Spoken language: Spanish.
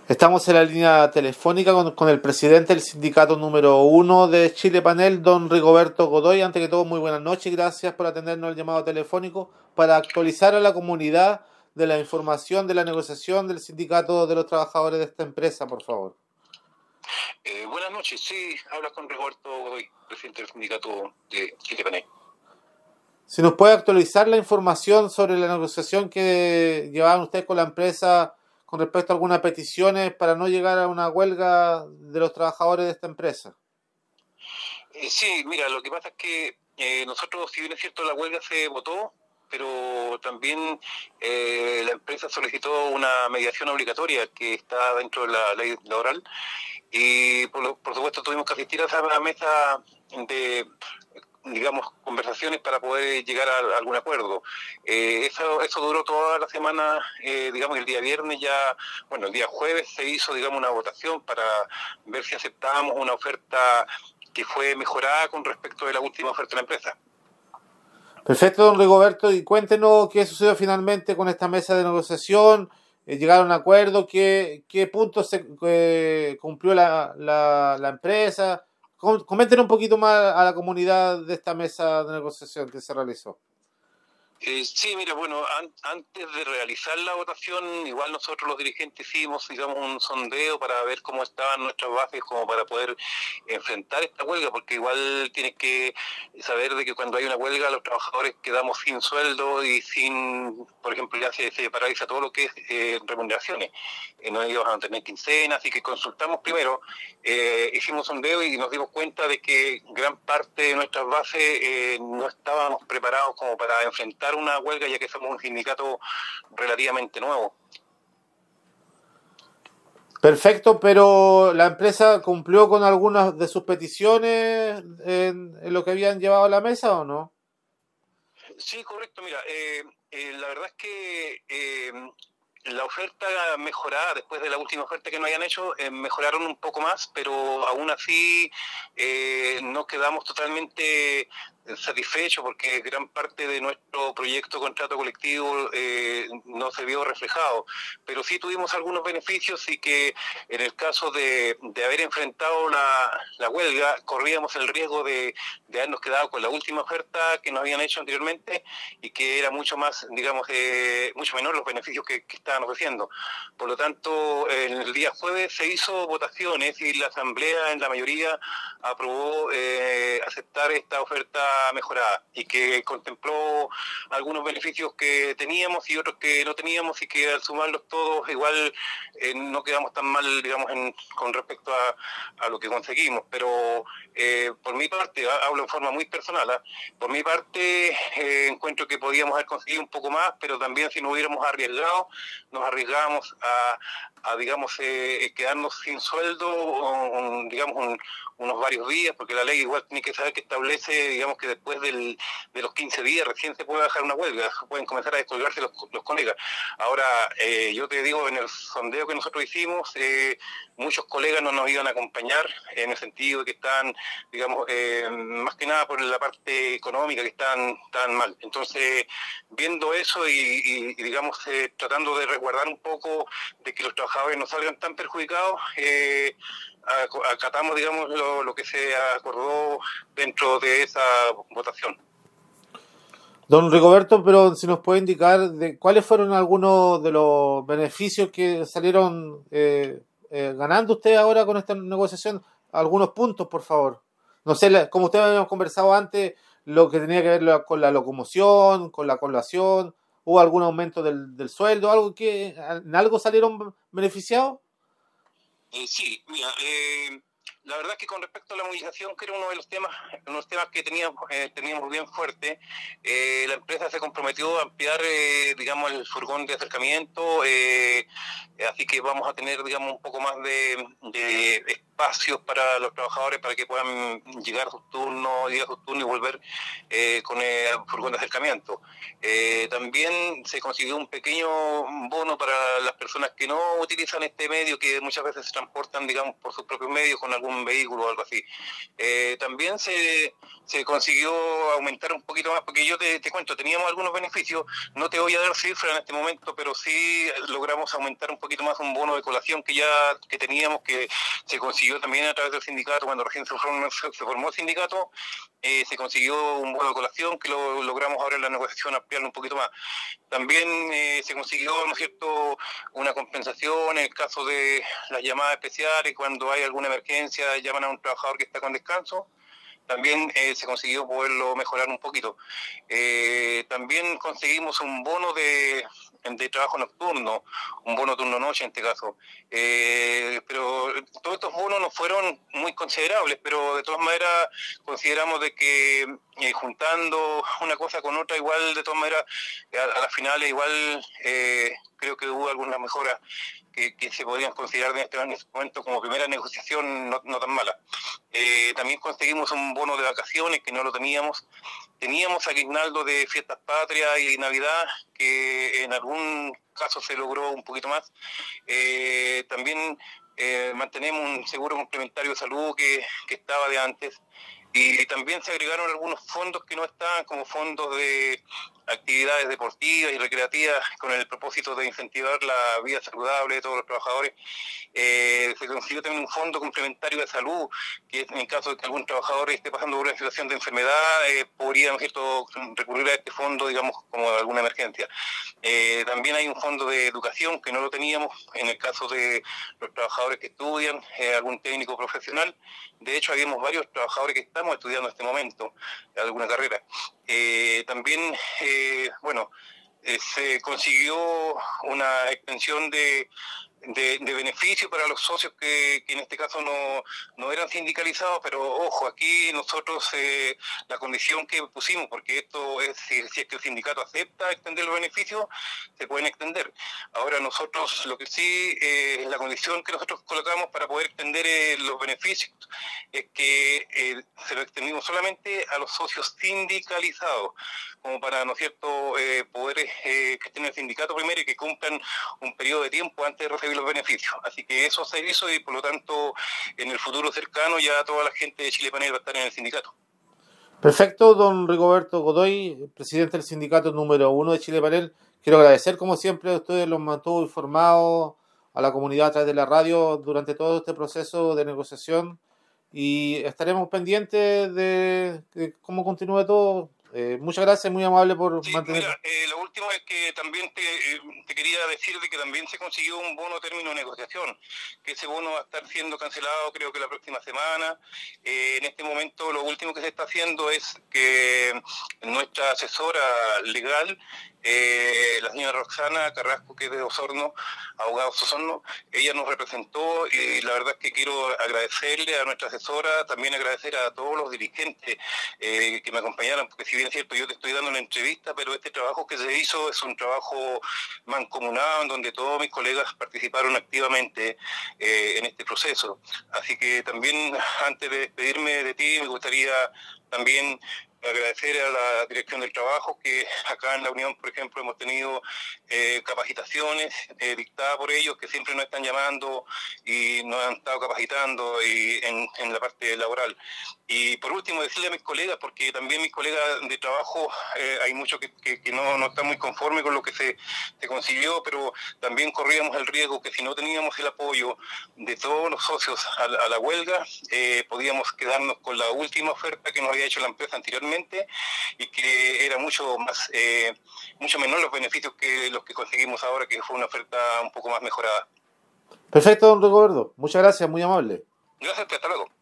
Estamos en la línea telefónica con el presidente del sindicato número uno de Chile Panel, don Rigoberto Godoy. Ante que todo, muy buenas noches y gracias por atendernos el llamado telefónico para actualizar a la comunidad de la información de la negociación del sindicato de los trabajadores de esta empresa, por favor. Buenas noches, sí, hablas con Rigoberto Godoy, presidente del sindicato de Chile Panel. Si nos puede actualizar la información sobre la negociación que llevaban ustedes con la empresa con respecto a algunas peticiones para no llegar a una huelga de los trabajadores de esta empresa. Sí, mira, lo que pasa es que nosotros, si bien es cierto, la huelga se votó, pero también la empresa solicitó una mediación obligatoria que está dentro de la ley laboral y por supuesto tuvimos que asistir a esa mesa de, digamos, conversaciones para poder llegar a algún acuerdo. Eso duró toda la semana, digamos, el día viernes ya, bueno, el día jueves se hizo, digamos, una votación para ver si aceptábamos una oferta que fue mejorada con respecto de la última oferta de la empresa. Perfecto, don Rigoberto, y cuéntenos qué sucedió finalmente con esta mesa de negociación. ¿Llegaron a un acuerdo? ¿Qué puntos cumplió la empresa? Coméntenos un poquito más a la comunidad de esta mesa de negociación que se realizó. Sí, mira, bueno, antes de realizar la votación, igual nosotros los dirigentes hicimos, digamos, un sondeo para ver cómo estaban nuestras bases, como para poder enfrentar esta huelga, porque igual tienes que saber de que cuando hay una huelga los trabajadores quedamos sin sueldo y sin, por ejemplo, ya se paraliza todo lo que es remuneraciones. No íbamos a tener quincena, así que consultamos primero, hicimos sondeo y nos dimos cuenta de que gran parte de nuestras bases no estábamos preparados como para enfrentar una huelga, ya que somos un sindicato relativamente nuevo. Perfecto, pero ¿la empresa cumplió con algunas de sus peticiones en lo que habían llevado a la mesa o no? Sí, correcto, mira, la verdad es que la oferta mejorada, después de la última oferta que nos habían hecho, mejoraron un poco más, pero aún así no quedamos totalmente satisfechos porque gran parte de nuestro proyecto contrato colectivo no se vio reflejado, pero sí tuvimos algunos beneficios y que en el caso de haber enfrentado la huelga corríamos el riesgo de habernos quedado con la última oferta que nos habían hecho anteriormente y que era mucho más, digamos, mucho menor los beneficios que estaban ofreciendo. Por lo tanto, el día jueves se hizo votaciones y la asamblea en la mayoría aprobó aceptar esta oferta mejorada y que contempló algunos beneficios que teníamos y otros que no teníamos y que al sumarlos todos igual no quedamos tan mal, digamos, con respecto a lo que conseguimos. Pero por mi parte, hablo en forma muy personal, por mi parte encuentro que podíamos haber conseguido un poco más, pero también si no hubiéramos arriesgado, nos arriesgábamos a digamos, quedarnos sin sueldo, digamos, unos varios días, porque la ley igual tiene que saber que establece, digamos, que después de los 15 días recién se puede bajar una huelga, pueden comenzar a descolgarse los colegas. Ahora, yo te digo, en el sondeo que nosotros hicimos, muchos colegas no nos iban a acompañar en el sentido de que están, digamos, más que nada por la parte económica, que están mal. Entonces, viendo eso y digamos, tratando de resguardar un poco de que los trabajadores no salgan tan perjudicados, acatamos, digamos, lo que se acordó dentro de esa votación. Don Rigoberto, pero si nos puede indicar de cuáles fueron algunos de los beneficios que salieron ganando usted ahora con esta negociación, algunos puntos, por favor. No sé, como usted habíamos conversado antes, lo que tenía que ver con la locomoción, con la colación, hubo algún aumento del sueldo, algo que en algo salieron beneficiados. Sí, mira, la verdad es que con respecto a la movilización, que era uno de los temas que teníamos bien fuerte, la empresa se comprometió a ampliar, digamos, el furgón de acercamiento, así que vamos a tener, digamos, un poco más de espacios para los trabajadores para que puedan llegar a sus turnos, ir a sus turnos y volver con el furgón de acercamiento. También se consiguió un pequeño bono para las personas que no utilizan este medio, que muchas veces se transportan, digamos, por sus propios medios con algún vehículo o algo así. También se consiguió aumentar un poquito más, porque yo te cuento, teníamos algunos beneficios, no te voy a dar cifras en este momento, pero sí logramos aumentar un poquito más un bono de colación que teníamos, que se consiguió también a través del sindicato. Cuando recién se formó el sindicato, se consiguió un bono de colación que lo logramos ahora en la negociación ampliarlo un poquito más. También se consiguió, ¿no es cierto?, una compensación en el caso de las llamadas especiales, cuando hay alguna emergencia, llaman a un trabajador que está con descanso. También se consiguió poderlo mejorar un poquito. También conseguimos un bono de trabajo nocturno, un bono turno-noche en este caso. Pero todos estos bonos no fueron muy considerables, pero de todas maneras consideramos de que juntando una cosa con otra, igual de todas maneras, a las finales igual creo que hubo algunas mejoras que se podrían considerar en este momento como primera negociación no tan mala. También conseguimos un bono de vacaciones que no lo teníamos. Teníamos aguinaldo de fiestas patrias y Navidad, que en algún caso se logró un poquito más. También mantenemos un seguro complementario de salud que estaba de antes. Y también se agregaron algunos fondos que no estaban, como fondos de actividades deportivas y recreativas, con el propósito de incentivar la vida saludable de todos los trabajadores. Se consiguió también un fondo complementario de salud, que en caso de que algún trabajador esté pasando por una situación de enfermedad, podría, ¿no es cierto?, recurrir a este fondo, digamos, como alguna emergencia. También hay un fondo de educación que no lo teníamos en el caso de los trabajadores que estudian, algún técnico profesional. De hecho, habíamos varios trabajadores que estamos estudiando en este momento alguna carrera. También, se consiguió una extensión de beneficio para los socios que en este caso no eran sindicalizados, pero ojo, aquí nosotros la condición que pusimos, porque esto es, si es que el sindicato acepta extender los beneficios, se pueden extender. Ahora nosotros, lo que sí, la condición que nosotros colocamos para poder extender los beneficios es que se lo extendimos solamente a los socios sindicalizados, como para, ¿no es cierto?, poder que estén en el sindicato primero y que cumplan un periodo de tiempo antes de recibir los beneficios. Así que eso se hizo y por lo tanto en el futuro cercano ya toda la gente de Chile Panel va a estar en el sindicato. Perfecto, don Rigoberto Godoy, presidente del sindicato número 1 de Chile Panel. Quiero agradecer, como siempre, a ustedes los mantuvo informados a la comunidad a través de la radio durante todo este proceso de negociación y estaremos pendientes de cómo continúe todo. Muchas gracias, muy amable por mantener. Mira, lo último es que también te quería decir de que también se consiguió un bono término de negociación, que ese bono va a estar siendo cancelado creo que la próxima semana. En este momento lo último que se está haciendo es que nuestra asesora legal, la señora Roxana Carrasco, que es de Osorno, Abogados Osorno, ella nos representó y la verdad es que quiero agradecerle a nuestra asesora, también agradecer a todos los dirigentes que me acompañaron, porque si bien es cierto, yo te estoy dando una entrevista, pero este trabajo que se hizo es un trabajo mancomunado en donde todos mis colegas participaron activamente en este proceso. Así que también, antes de despedirme de ti, me gustaría también agradecer a la Dirección del Trabajo, que acá en la Unión, por ejemplo, hemos tenido capacitaciones dictadas por ellos, que siempre nos están llamando y nos han estado capacitando y en la parte laboral. Y por último, decirle a mis colegas, porque también mis colegas de trabajo, hay muchos que no están muy conformes con lo que se consiguió, pero también corríamos el riesgo que si no teníamos el apoyo de todos los socios a la huelga, podíamos quedarnos con la última oferta que nos había hecho la empresa anteriormente, y que era mucho menor los beneficios que los que conseguimos ahora, que fue una oferta un poco más mejorada. Perfecto, don Rigoberto. Muchas gracias, muy amable. Gracias, hasta luego.